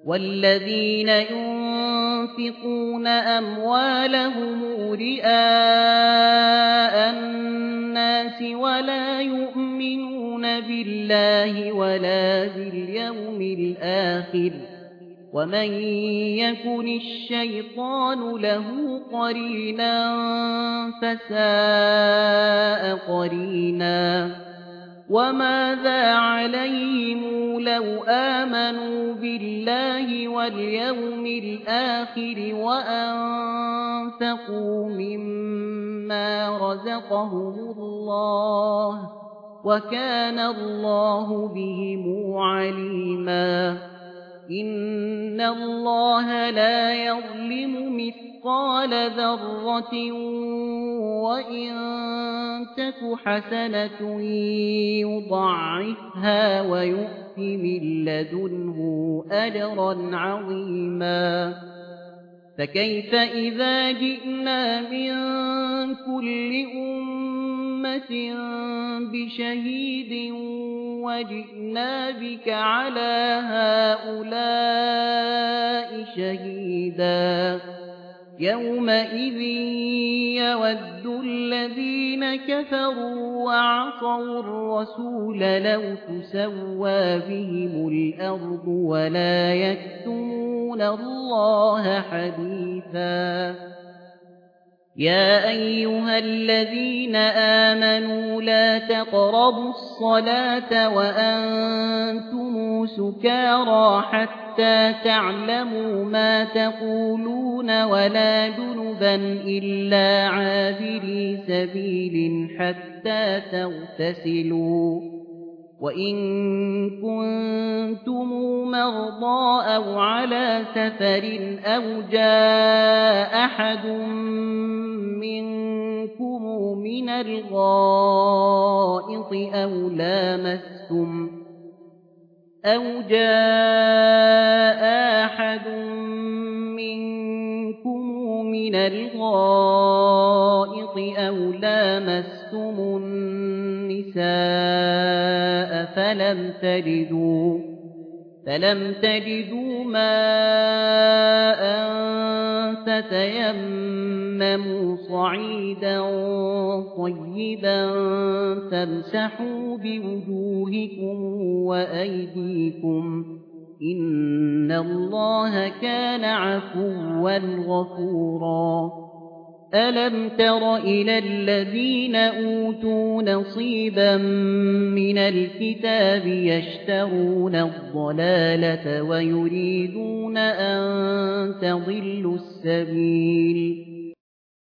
والذين ينفقون أموالهم رئاء الناس ولا يؤمنون بالله ولا باليوم الآخر ومن يكن الشيطان له قرينا فساء قرينا وماذا عليهم لو آمنوا بالله واليوم الآخر وأنفقوا مما رزقهم الله وكان الله بهم عليما إن الله لا يظلم مثقال ذرة وإن تك حسنة يضاعفها ويؤت من لدنه أجرا عظيما فكيف إذا جئنا من كل أمة بشهيد وجئنا بك على هؤلاء شهيدا يومئذ يود الذين كفروا وعصوا الرسول لو تسوى بهم الأرض ولا يكتمون الله حديثا يا أيها الذين آمنوا لا تقربوا الصلاة وأنتم سكارى حتى تعلموا ما تقولون ولا جنبا إلا عابري سبيل حتى تغتسلوا وإن كنتم مرضى أو على سفر أو جاء أحد منكم من الغائط أو لامستم النساء فلم تجدوا ماء فتيمموا صعيدا طيبا فامسحوا بوجوهكم وأيديكم إن الله كان عفوا غفورا ألم تر إلى الذين أوتوا نصيبا من الكتاب يشترون الضلالة ويريدون أن تضلوا السبيل